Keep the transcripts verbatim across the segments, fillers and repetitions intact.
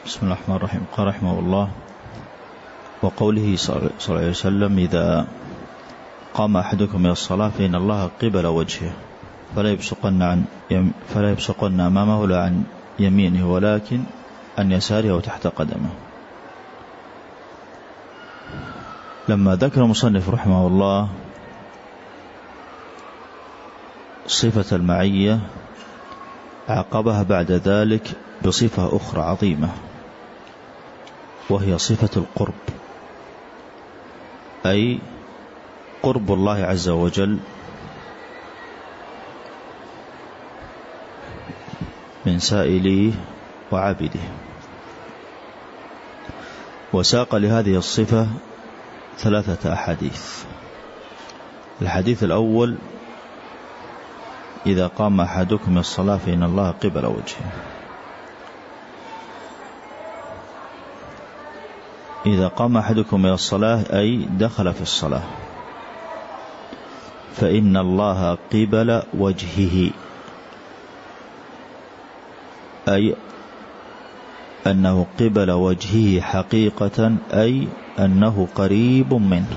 بسم الله الرحمن الرحيم. قال رحمه الله: وقوله صلى الله عليه وسلم: إذا قام أحدكم إلى الصلاة فإن الله قبل وجهه فلا يبصقن عن يم فلا يبصقن أمامه لا عن يمينه ولكن عن يساره وتحت قدمه. لما ذكر المصنف رحمه الله صفة المعية عقبها بعد ذلك بصفة أخرى عظيمة، وهي صفة القرب، أي قرب الله عز وجل من سائليه وعبده. وساق لهذه الصفة ثلاثة أحاديث. الحديث الأول: إذا قام أحدكم الصلاة فإن الله قبل وجهه. إذا قام أحدكم إلى الصلاة أي دخل في الصلاة، فإن الله قبل وجهه، أي أنه قبل وجهه حقيقة، أي أنه قريب منه.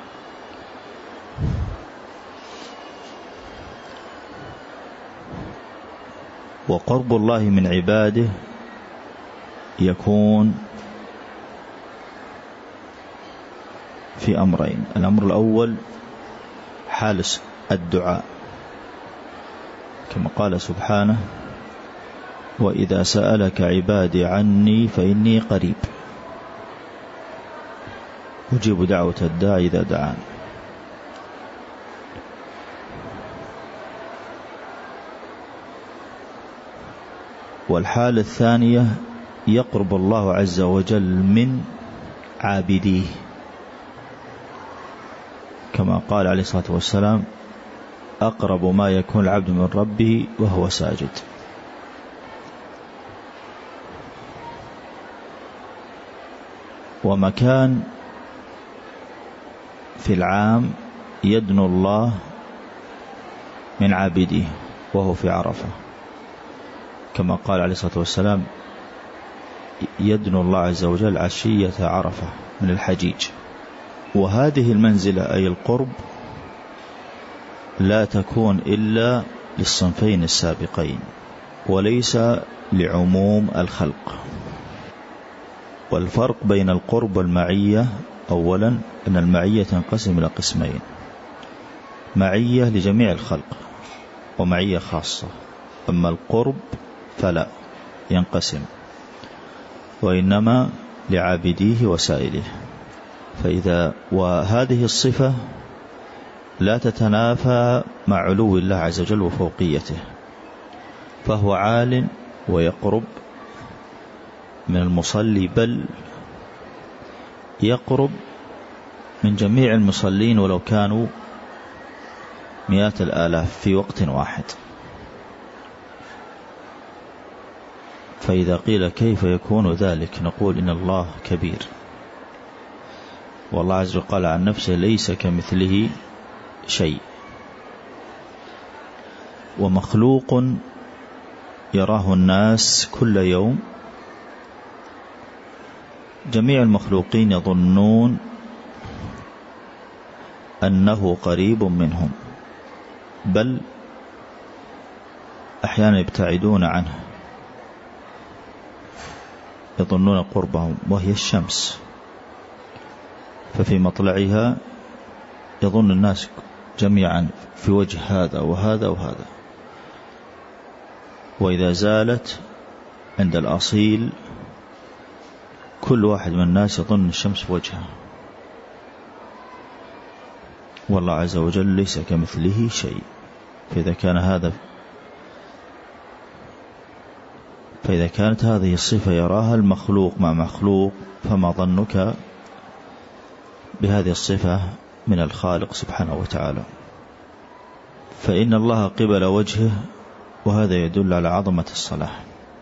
وقرب الله من عباده يكون في أمرين: الأمر الأول حال الدعاء، كما قال سبحانه: وإذا سألك عبادي عني فإني قريب أجيب دعوة الداعي إذا دعان. والحالة الثانية يقرب الله عز وجل من عابديه، كما قال عليه الصلاة والسلام: أقرب ما يكون العبد من ربه وهو ساجد. ومكان في العام يدنو الله من عابده وهو في عرفة، كما قال عليه الصلاة والسلام: يدنو الله عز وجل عشية عرفة من الحجيج. وهذه المنزلة أي القرب لا تكون إلا للصنفين السابقين، وليس لعموم الخلق. والفرق بين القرب والمعية: أولا أن المعية تنقسم إلى قسمين: معية لجميع الخلق ومعية خاصة. أما القرب فلا ينقسم، وإنما لعابديه وسائله. فإذا وهذه الصفة لا تتنافى مع علو الله عز وجل وفوقيته، فهو عال ويقرب من المصلي، بل يقرب من جميع المصلين ولو كانوا مئات الآلاف في وقت واحد. فإذا قيل كيف يكون ذلك، نقول إن الله كبير، والله عز وجل قال عن نفسه: ليس كمثله شيء. ومخلوق يراه الناس كل يوم، جميع المخلوقين يظنون أنه قريب منهم، بل أحيانا يبتعدون عنه، يظنون قربهم، وهي الشمس، ففي مطلعها يظن الناس جميعا في وجه هذا وهذا وهذا، وإذا زالت عند الأصيل كل واحد من الناس يظن الشمس في وجهه. والله عز وجل ليس كمثله شيء. فإذا كان هذا فإذا كانت هذه الصفة يراها المخلوق مع مخلوق، فما ظنك بهذه الصفة من الخالق سبحانه وتعالى. فإن الله قبل وجهه، وهذا يدل على عظمة الصلاة.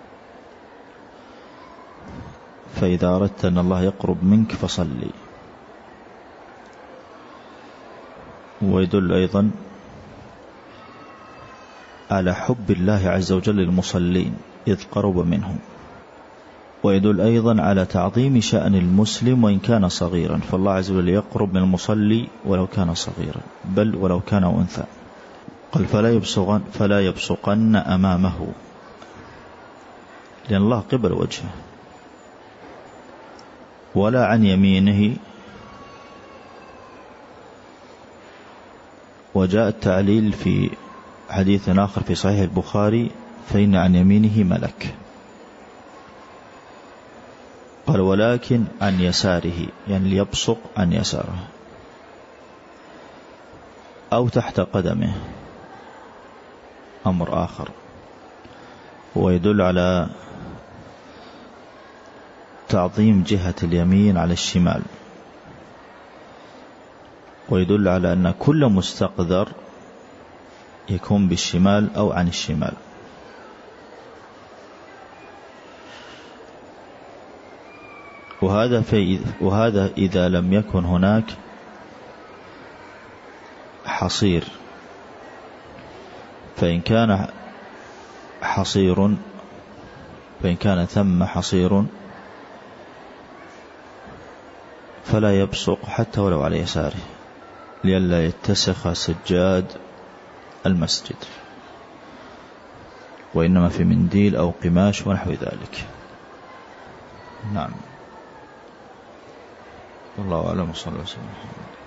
فإذا أردت أن الله يقرب منك فصلي. ويدل أيضا على حب الله عز وجل للمصلين إذ قرب منهم. ويدل أيضا على تعظيم شأن المسلم وإن كان صغيرا، فالله عز وجل يقرب من المصلي ولو كان صغيرا، بل ولو كان أنثى. قال فلا يبصقن, فلا يبصقن أمامه، لأن الله قبل وجهه، ولا عن يمينه. وجاء التعليل في حديث آخر في صحيح البخاري فإن عن يمينه ملك. قال ولكن عن يساره، يعني ليبصق عن يساره أو تحت قدمه، أمر آخر، ويدل على تعظيم جهة اليمين على الشمال، ويدل على أن كل مستقذر يكون بالشمال أو عن الشمال. وهذا, في وهذا إذا لم يكن هناك حصير، فإن كان حصير فإن كان ثم حصير فلا يبصق حتى ولو على يساره، لئلا يتسخ سجاد المسجد، وإنما في منديل أو قماش ونحو ذلك. نعم، والله أعلم. صلى الله عليه وسلم.